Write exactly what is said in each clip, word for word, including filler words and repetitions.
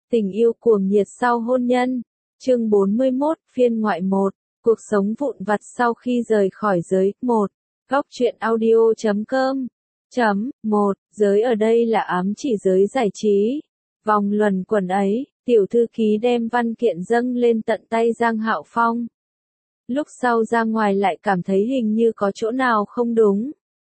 Tình yêu cuồng nhiệt sau hôn nhân. Chương bốn mươi mốt, phiên ngoại một. Cuộc sống vụn vặt sau khi rời khỏi giới. một. Góc truyện audio chấm com. Chấm, một. Giới ở đây là ám chỉ giới giải trí. Vòng luẩn quẩn ấy, tiểu thư ký đem văn kiện dâng lên tận tay Giang Hạo Phong. Lúc sau ra ngoài lại cảm thấy hình như có chỗ nào không đúng.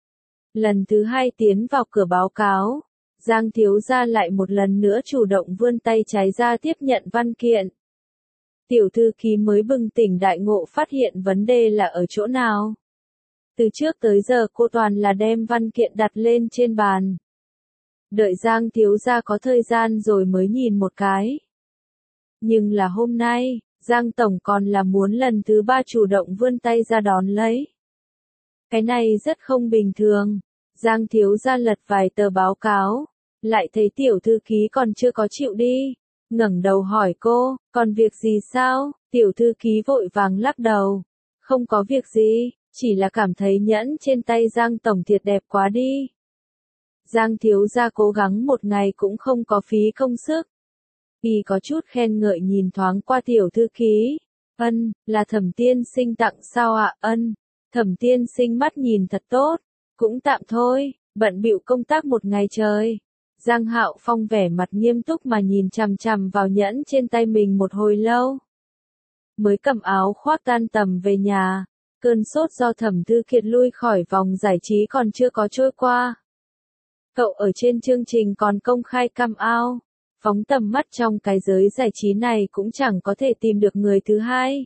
Lần thứ hai tiến vào cửa báo cáo, Giang thiếu gia lại một lần nữa chủ động vươn tay trái ra tiếp nhận văn kiện. Tiểu thư ký mới bừng tỉnh đại ngộ phát hiện vấn đề là ở chỗ nào. Từ trước tới giờ cô toàn là đem văn kiện đặt lên trên bàn. Đợi Giang thiếu gia có thời gian rồi mới nhìn một cái. Nhưng là hôm nay, Giang tổng còn là muốn lần thứ ba chủ động vươn tay ra đón lấy. Cái này rất không bình thường. Giang thiếu gia lật vài tờ báo cáo, lại thấy tiểu thư ký còn chưa có chịu đi, ngẩng đầu hỏi cô, còn việc gì sao? Tiểu thư ký vội vàng lắc đầu, không có việc gì, chỉ là cảm thấy nhẫn trên tay Giang tổng thiệt đẹp quá đi. Giang thiếu gia cố gắng một ngày cũng không có phí công sức. Y có chút khen ngợi nhìn thoáng qua tiểu thư ký, ân, là Thẩm tiên sinh tặng sao ạ? Ân, Thẩm tiên sinh mắt nhìn thật tốt, cũng tạm thôi, bận bịu công tác một ngày trời. Giang Hạo Phong vẻ mặt nghiêm túc mà nhìn chằm chằm vào nhẫn trên tay mình một hồi lâu. Mới cầm áo khoác tan tầm về nhà, cơn sốt do Thẩm Thư Kiệt lui khỏi vòng giải trí còn chưa có trôi qua. Cậu ở trên chương trình còn công khai cam ao, phóng tầm mắt trong cái giới giải trí này cũng chẳng có thể tìm được người thứ hai.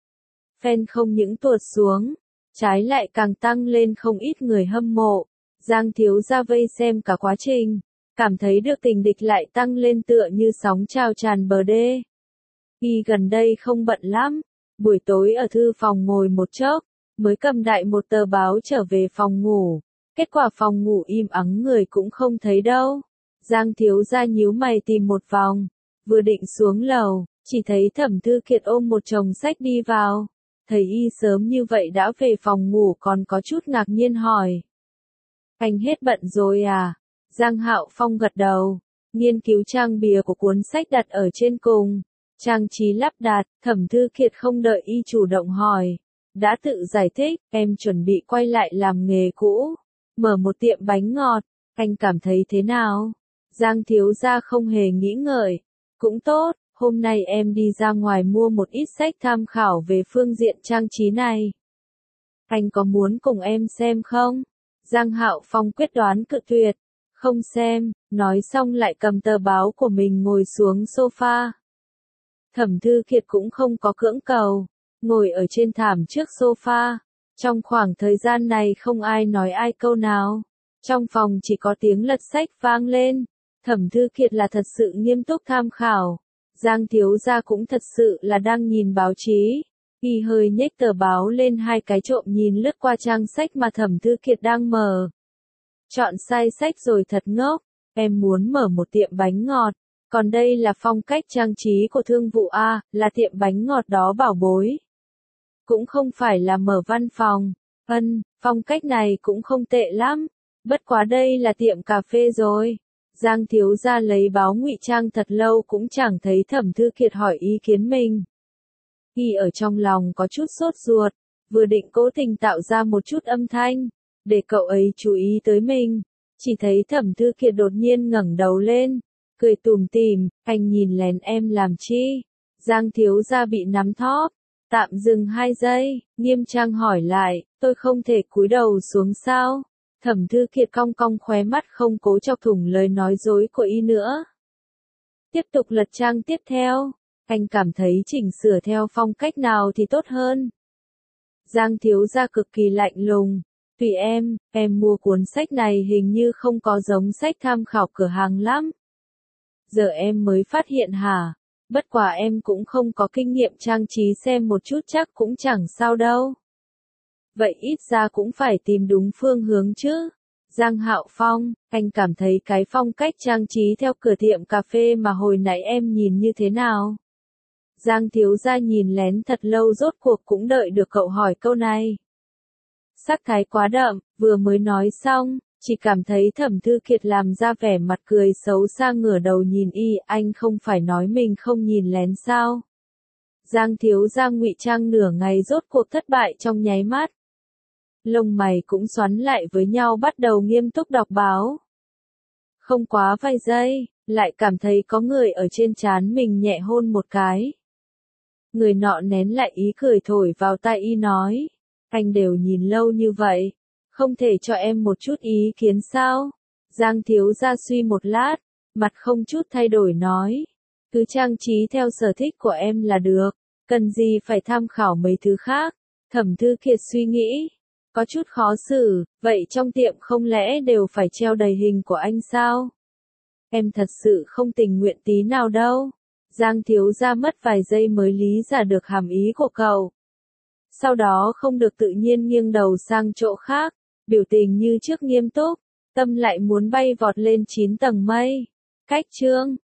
Fan không những tuột xuống, trái lại càng tăng lên không ít người hâm mộ. Giang thiếu gia vây xem cả quá trình, cảm thấy được tình địch lại tăng lên tựa như sóng trào tràn bờ đê. Y gần đây không bận lắm, buổi tối ở thư phòng ngồi một chốc, mới cầm đại một tờ báo trở về phòng ngủ. Kết quả phòng ngủ im ắng người cũng không thấy đâu. Giang thiếu gia nhíu mày tìm một vòng, vừa định xuống lầu, chỉ thấy Thẩm Thư Kiệt ôm một chồng sách đi vào. Thấy y sớm như vậy đã về phòng ngủ còn có chút ngạc nhiên hỏi. Anh hết bận rồi à? Giang Hạo Phong gật đầu, nghiên cứu trang bìa của cuốn sách đặt ở trên cùng. Trang trí lắp đặt, Thẩm Thư Kiệt không đợi y chủ động hỏi. Đã tự giải thích, em chuẩn bị quay lại làm nghề cũ, mở một tiệm bánh ngọt, anh cảm thấy thế nào? Giang thiếu gia không hề nghĩ ngợi, cũng tốt. Hôm nay em đi ra ngoài mua một ít sách tham khảo về phương diện trang trí này. Anh có muốn cùng em xem không? Giang Hạo Phong quyết đoán cự tuyệt. Không xem, nói xong lại cầm tờ báo của mình ngồi xuống sofa. Thẩm Thư Kiệt cũng không có cưỡng cầu, ngồi ở trên thảm trước sofa. Trong khoảng thời gian này không ai nói ai câu nào. Trong phòng chỉ có tiếng lật sách vang lên. Thẩm Thư Kiệt là thật sự nghiêm túc tham khảo. Giang thiếu gia cũng thật sự là đang nhìn báo chí. Y hơi nhếch tờ báo lên hai cái trộm nhìn lướt qua trang sách mà Thẩm Thư Kiệt đang mở. Chọn sai sách rồi thật ngốc. Em muốn mở một tiệm bánh ngọt. Còn đây là phong cách trang trí của thương vụ A, là tiệm bánh ngọt đó bảo bối. Cũng không phải là mở văn phòng. Ân, phong cách này cũng không tệ lắm. Bất quá đây là tiệm cà phê rồi. Giang thiếu gia lấy báo ngụy trang thật lâu cũng chẳng thấy Thẩm Thư Kiệt hỏi ý kiến mình. Y ở trong lòng có chút sốt ruột, vừa định cố tình tạo ra một chút âm thanh, để cậu ấy chú ý tới mình. Chỉ thấy Thẩm Thư Kiệt đột nhiên ngẩng đầu lên, cười tủm tỉm, anh nhìn lén em làm chi? Giang thiếu gia bị nắm thóp, tạm dừng hai giây, nghiêm trang hỏi lại, tôi không thể cúi đầu xuống sao? Thẩm Thư Kiệt cong cong khóe mắt không cố chọc thủng lời nói dối của y nữa. Tiếp tục lật trang tiếp theo, anh cảm thấy chỉnh sửa theo phong cách nào thì tốt hơn. Giang thiếu gia cực kỳ lạnh lùng, tùy em, em mua cuốn sách này hình như không có giống sách tham khảo cửa hàng lắm. Giờ em mới phát hiện hả? Bất quá em cũng không có kinh nghiệm trang trí xem một chút chắc cũng chẳng sao đâu. Vậy ít ra cũng phải tìm đúng phương hướng chứ. Giang Hạo Phong, anh cảm thấy cái phong cách trang trí theo cửa tiệm cà phê mà hồi nãy em nhìn như thế nào? Giang thiếu gia nhìn lén thật lâu rốt cuộc cũng đợi được cậu hỏi câu này. Sắc thái quá đậm, vừa mới nói xong, Chỉ cảm thấy Thẩm Thư Kiệt làm ra vẻ mặt cười xấu xa ngửa đầu nhìn y, anh không phải nói mình không nhìn lén sao? Giang thiếu gia ngụy trang nửa ngày rốt cuộc thất bại trong nháy mắt. Lông mày cũng xoắn lại với nhau bắt đầu nghiêm túc đọc báo. Không quá vài giây, lại cảm thấy có người ở trên trán mình nhẹ hôn một cái. Người nọ nén lại ý cười thổi vào tai y nói, anh đều nhìn lâu như vậy, không thể cho em một chút ý kiến sao? Giang thiếu gia suy một lát, mặt không chút thay đổi nói, cứ trang trí theo sở thích của em là được, cần gì phải tham khảo mấy thứ khác. Thẩm Thư Kiệt suy nghĩ, có chút khó xử, vậy trong tiệm không lẽ đều phải treo đầy hình của anh sao? Em thật sự không tình nguyện tí nào đâu. Giang thiếu gia mất vài giây mới lý giải được hàm ý của cậu. Sau đó không được tự nhiên nghiêng đầu sang chỗ khác, biểu tình như trước nghiêm túc, tâm lại muốn bay vọt lên chín tầng mây. Cách chương